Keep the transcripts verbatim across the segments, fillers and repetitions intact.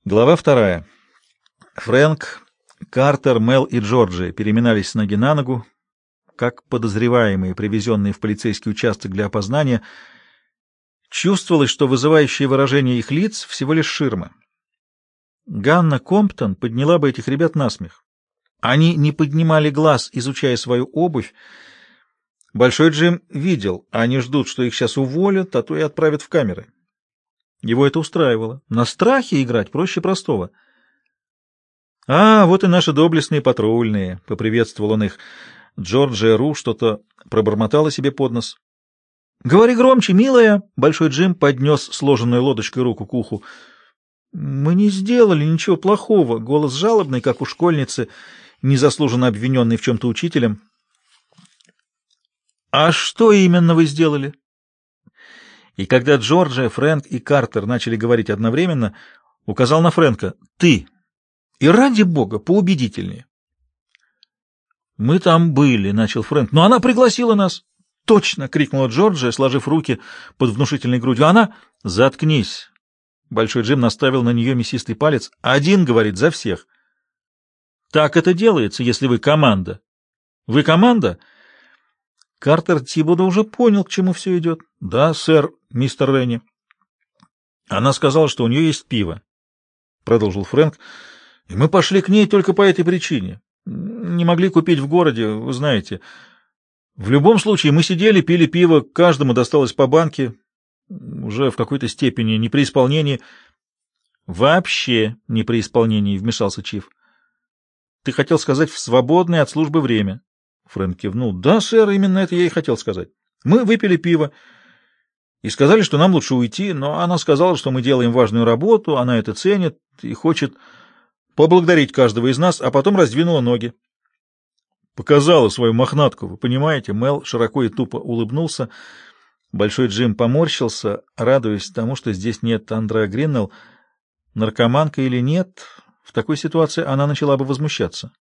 Глава вторая. Фрэнк, Картер, Мел и Джорджи переминались с ноги на ногу, как подозреваемые, привезенные в полицейский участок для опознания. Чувствовалось, что вызывающее выражение их лиц всего лишь ширма. Ганна Комптон подняла бы этих ребят на смех. Они не поднимали глаз, изучая свою обувь. Большой Джим видел, они ждут, что их сейчас уволят, а то и отправят в камеры. Его это устраивало. На страхе играть проще простого. «А, вот и наши доблестные патрульные», — поприветствовал он их. Джорджия Ру что-то пробормотала себе под нос. «Говори громче, милая!» — Большой Джим поднес сложенную лодочкой руку к уху. «Мы не сделали ничего плохого», — голос жалобный, как у школьницы, незаслуженно обвиненной в чем-то учителем. «А что именно вы сделали?» И когда Джорджия, Фрэнк и Картер начали говорить одновременно, указал на Фрэнка: «Ты! И ради бога, поубедительнее!» «Мы там были», — начал Фрэнк, — «но она пригласила нас». «Точно!» — крикнула Джорджия, сложив руки под внушительной грудью. «Она...» «Заткнись!» Большой Джим наставил на нее мясистый палец. «Один говорит за всех». «Так это делается, если вы команда». «Вы команда?» Картер Тибодо уже понял, к чему все идет. «Да, сэр, мистер Ренни». «Она сказала, что у нее есть пиво», — продолжил Фрэнк. «И мы пошли к ней только по этой причине. Не могли купить в городе, вы знаете. В любом случае, мы сидели, пили пиво, каждому досталось по банке, уже в какой-то степени не при исполнении». «Вообще не при исполнении», — вмешался Чиф. «Ты хотел сказать в свободное от службы время». Фрэнк кивнул. «Да, сэр, именно это я и хотел сказать. Мы выпили пиво и сказали, что нам лучше уйти, но она сказала, что мы делаем важную работу, она это ценит и хочет поблагодарить каждого из нас, а потом раздвинула ноги». «Показала свою мохнатку, вы понимаете?» Мел широко и тупо улыбнулся. Большой Джим поморщился, радуясь тому, что здесь нет Андреа Гриннелл. Наркоманка или нет, в такой ситуации она начала бы возмущаться.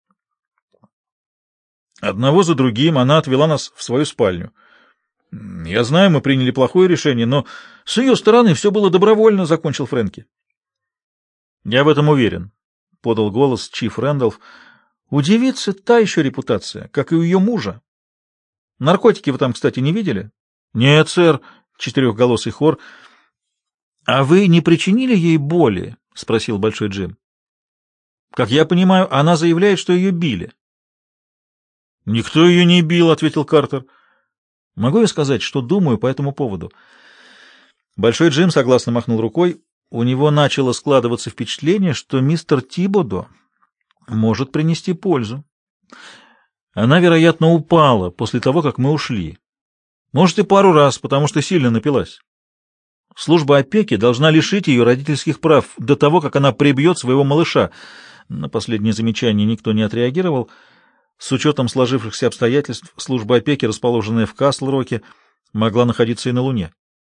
Одного за другим она отвела нас в свою спальню. Я знаю, мы приняли плохое решение, но с ее стороны все было добровольно, — закончил Фрэнки. Я в этом уверен, — подал голос Чиф Рэндалф. У девицы та еще репутация, как и у ее мужа. Наркотики вы там, кстати, не видели? Нет, сэр, — четырехголосый хор. А вы не причинили ей боли? — спросил Большой Джим. Как я понимаю, она заявляет, что ее били. «Никто ее не бил», — ответил Картер. «Могу я сказать, что думаю по этому поводу?» Большой Джим согласно махнул рукой. У него начало складываться впечатление, что мистер Тибодо может принести пользу. Она, вероятно, упала после того, как мы ушли. Может, и пару раз, потому что сильно напилась. Служба опеки должна лишить ее родительских прав до того, как она прибьет своего малыша. На последнее замечание никто не отреагировал. С учетом сложившихся обстоятельств, служба опеки, расположенная в Касл-Роке, могла находиться и на Луне.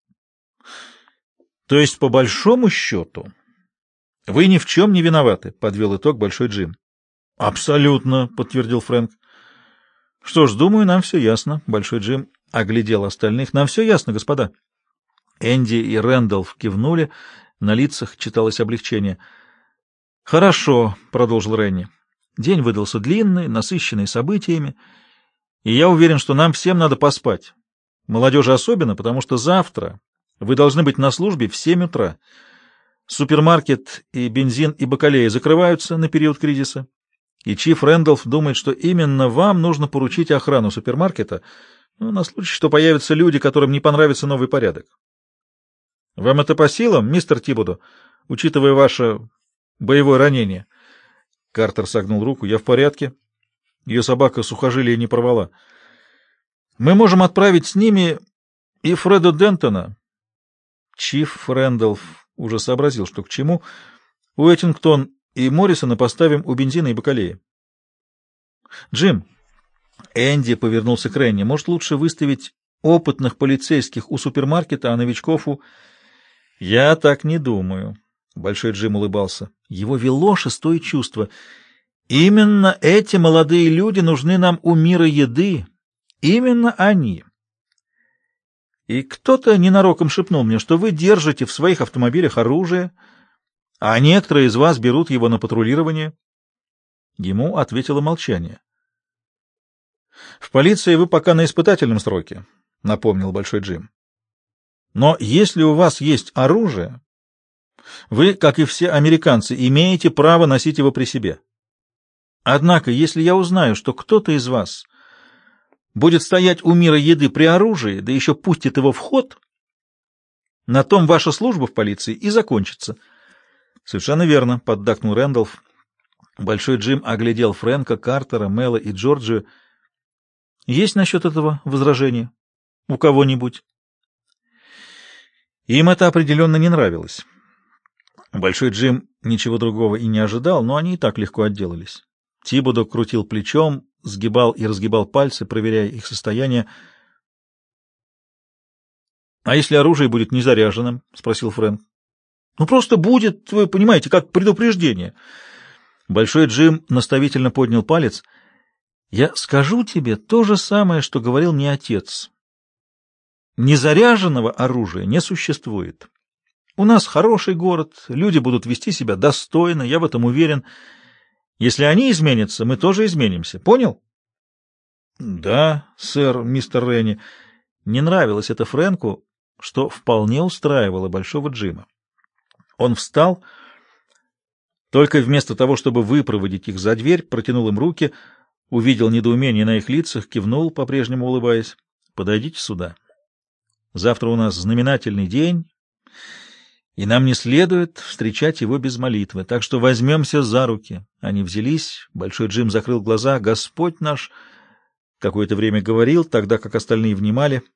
То есть, по большому счету, вы ни в чем не виноваты, — подвел итог Большой Джим. Абсолютно, — подтвердил Фрэнк. Что ж, думаю, нам все ясно. Большой Джим оглядел остальных. Нам все ясно, господа. Энди и Рэндалф кивнули, на лицах читалось облегчение. Хорошо, — продолжил Ренни. День выдался длинный, насыщенный событиями, и я уверен, что нам всем надо поспать. Молодежи особенно, потому что завтра вы должны быть на службе в семь утра. Супермаркет и бензин и бакалея закрываются на период кризиса, и Чиф Рэндалф думает, что именно вам нужно поручить охрану супермаркета, ну, на случай, что появятся люди, которым не понравится новый порядок. Вам это по силам, мистер Тибодо, учитывая ваше боевое ранение? Картер согнул руку. «Я в порядке. Ее собака сухожилия не порвала. Мы можем отправить с ними и Фреда Дентона». Чиф Рэндалф уже сообразил, что к чему. «Уэттингтон и Моррисона поставим у бензина и бакалеи». «Джим», — Энди повернулся к Ренни, — «может, лучше выставить опытных полицейских у супермаркета, а новичков у...» «Я так не думаю». Большой Джим улыбался. Его вело шестое чувство. Именно эти молодые люди нужны нам у мира еды. Именно они. И кто-то ненароком шепнул мне, что вы держите в своих автомобилях оружие, а некоторые из вас берут его на патрулирование. Ему ответило молчание. — В полиции вы пока на испытательном сроке, — напомнил Большой Джим. — Но если у вас есть оружие, вы, как и все американцы, имеете право носить его при себе. Однако, если я узнаю, что кто-то из вас будет стоять у мира еды при оружии, да еще пустит его в ход, на том ваша служба в полиции и закончится. — Совершенно верно, — поддакнул Рэндалф. Большой Джим оглядел Фрэнка, Картера, Мэла и Джорджию. — Есть насчет этого возражения? У кого-нибудь? Им это определенно не нравилось. Большой Джим ничего другого и не ожидал, но они и так легко отделались. Тибодо крутил плечом, сгибал и разгибал пальцы, проверяя их состояние. — А если оружие будет незаряженным? — спросил Фрэнк. — Ну, просто будет, вы понимаете, как предупреждение. Большой Джим наставительно поднял палец. — Я скажу тебе то же самое, что говорил мне отец. Незаряженного оружия не существует. У нас хороший город, люди будут вести себя достойно, я в этом уверен. Если они изменятся, мы тоже изменимся. Понял? — Да, сэр, мистер Ренни. Не нравилось это Фрэнку, что вполне устраивало Большого Джима. Он встал, только вместо того, чтобы выпроводить их за дверь, протянул им руки, увидел недоумение на их лицах, кивнул, по-прежнему улыбаясь. — Подойдите сюда. Завтра у нас знаменательный день, и нам не следует встречать его без молитвы, так что возьмемся за руки. Они взялись, Большой Джим закрыл глаза. Господь наш какое-то время говорил, тогда как остальные внимали.